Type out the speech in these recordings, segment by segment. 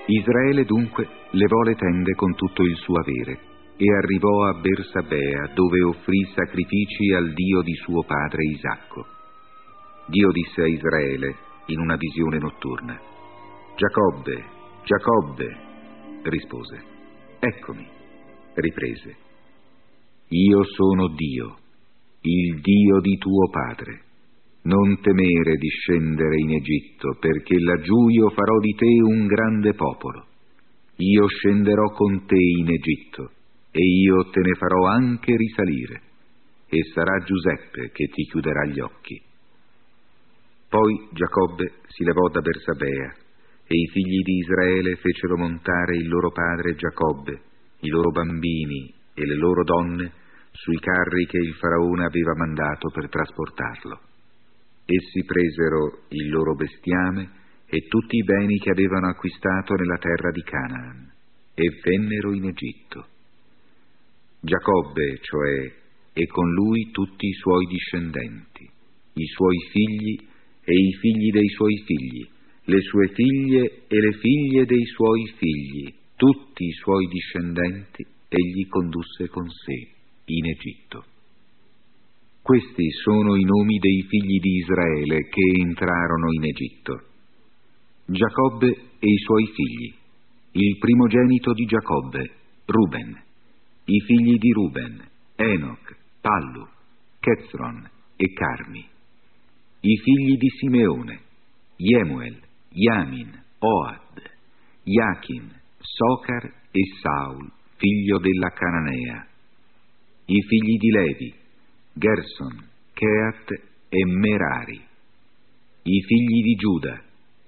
Israele dunque levò le tende con tutto il suo avere e arrivò a Bersabea, dove offrì sacrifici al Dio di suo padre Isacco. Dio disse a Israele in una visione notturna: «Giacobbe, Giacobbe!» Rispose: «Eccomi». Riprese: «Io sono Dio, il Dio di tuo padre. Non temere di scendere in Egitto, perché laggiù io farò di te un grande popolo. Io scenderò con te in Egitto, e io te ne farò anche risalire, e sarà Giuseppe che ti chiuderà gli occhi». Poi Giacobbe si levò da Bersabea, e i figli di Israele fecero montare il loro padre Giacobbe, i loro bambini e le loro donne sui carri che il faraone aveva mandato per trasportarlo. Essi presero il loro bestiame e tutti i beni che avevano acquistato nella terra di Canaan e vennero in Egitto. Giacobbe, cioè, e con lui tutti i suoi discendenti, i suoi figli e i figli dei suoi figli, le sue figlie e le figlie dei suoi figli, tutti i suoi discendenti, egli condusse con sé in Egitto. Questi sono i nomi dei figli di Israele che entrarono in Egitto. Giacobbe e i suoi figli. Il primogenito di Giacobbe, Ruben. I figli di Ruben, Enoch, Pallu, Chetzron e Carmi. I figli di Simeone, Jemuel, Yamin, Ohad, Jachin, Socar e Saul, figlio della Cananea. I figli di Levi, Gerson, Keat e Merari. I figli di Giuda,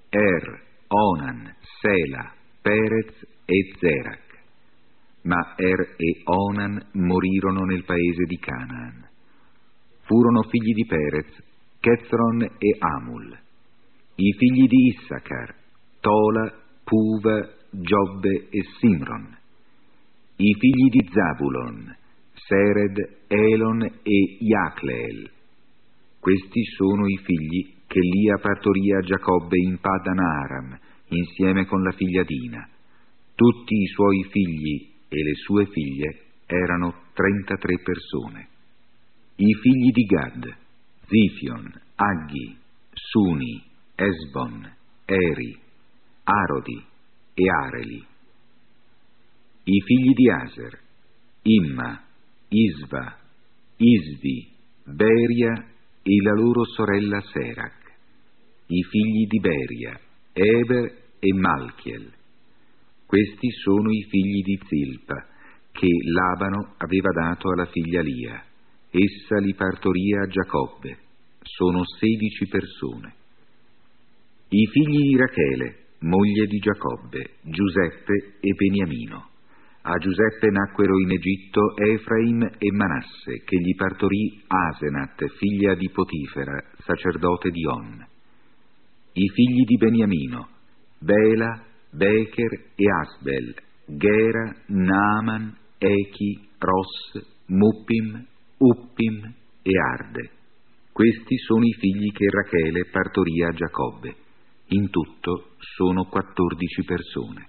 Onan, Sela, Perez e Zerach. Ma e Onan morirono nel paese di Canaan. Furono figli di Perez, Chetzron e Amul. I figli di Issacar, Tola, Puva, Giobbe e Simron. I figli di Zabulon, Sered, Elon e Jacleel. Questi sono i figli che Lia partorì a Giacobbe in Padan Aram, insieme con la figlia Dina. Tutti i suoi figli e le sue figlie erano 33 persone. I figli di Gad, Zifion, Aggi, Suni, Esbon, Eri, Arodi e Areli. I figli di Aser, Imma, Isva, Isvi, Beria e la loro sorella Serach. I figli di Beria, Eber e Malchiel. Questi sono i figli di Zilpa, che Labano aveva dato alla figlia Lia. Essa li partorì a Giacobbe. Sono 16 persone. I figli di Rachele, moglie di Giacobbe, Giuseppe e Beniamino. A Giuseppe nacquero in Egitto Efraim e Manasse, che gli partorì Asenat, figlia di Potifera, sacerdote di On. I figli di Beniamino, Bela, Becher e Asbel, Gera, Naaman, Echi, Ros, Muppim, Uppim e Arde. Questi sono i figli che Rachele partorì a Giacobbe. In tutto sono 14 persone.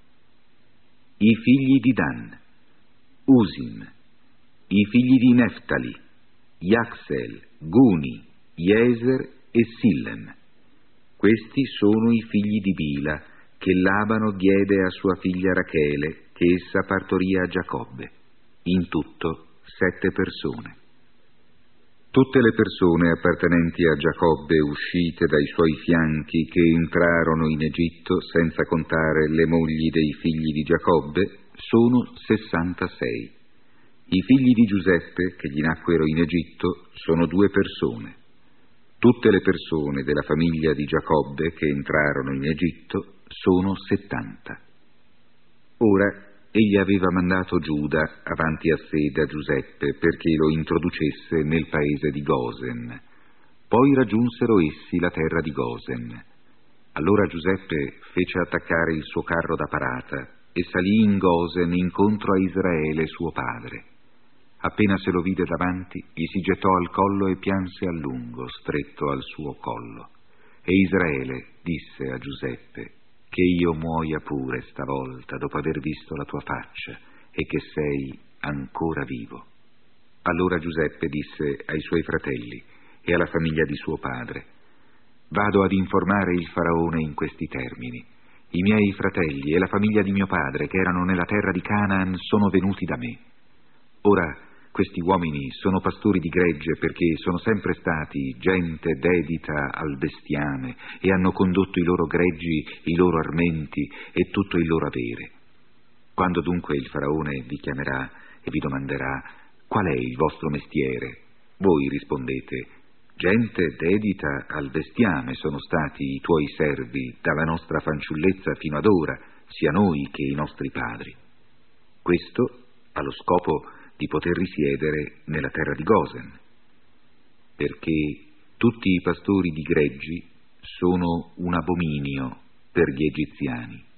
I figli di Dan, Usim. I figli di Neftali, Yaxel, Guni, Jeser e Sillem. Questi sono i figli di Bila, che Labano diede a sua figlia Rachele, che essa partorì a Giacobbe. In tutto 7 persone. Tutte le persone appartenenti a Giacobbe uscite dai suoi fianchi che entrarono in Egitto, senza contare le mogli dei figli di Giacobbe, sono 66. I figli di Giuseppe, che gli nacquero in Egitto, sono 2 persone. Tutte le persone della famiglia di Giacobbe che entrarono in Egitto sono 70. Ora egli aveva mandato Giuda avanti a sé da Giuseppe perché lo introducesse nel paese di Gosen. Poi raggiunsero essi la terra di Gosen. Allora Giuseppe fece attaccare il suo carro da parata e salì in Gosen incontro a Israele suo padre. Appena se lo vide davanti, gli si gettò al collo e pianse a lungo, stretto al suo collo. E Israele disse a Giuseppe: che io muoia pure stavolta dopo aver visto la tua faccia e che sei ancora vivo. Allora Giuseppe disse ai suoi fratelli e alla famiglia di suo padre: vado ad informare il faraone in questi termini. I miei fratelli e la famiglia di mio padre, che erano nella terra di Canaan, sono venuti da me. Ora questi uomini sono pastori di gregge, perché sono sempre stati gente dedita al bestiame e hanno condotto i loro greggi, i loro armenti e tutto il loro avere. Quando dunque il faraone vi chiamerà e vi domanderà: qual è il vostro mestiere? Voi rispondete: gente dedita al bestiame sono stati i tuoi servi dalla nostra fanciullezza fino ad ora, sia noi che i nostri padri. Questo allo scopo di poter risiedere nella terra di Gosen, perché tutti i pastori di greggi sono un abominio per gli egiziani.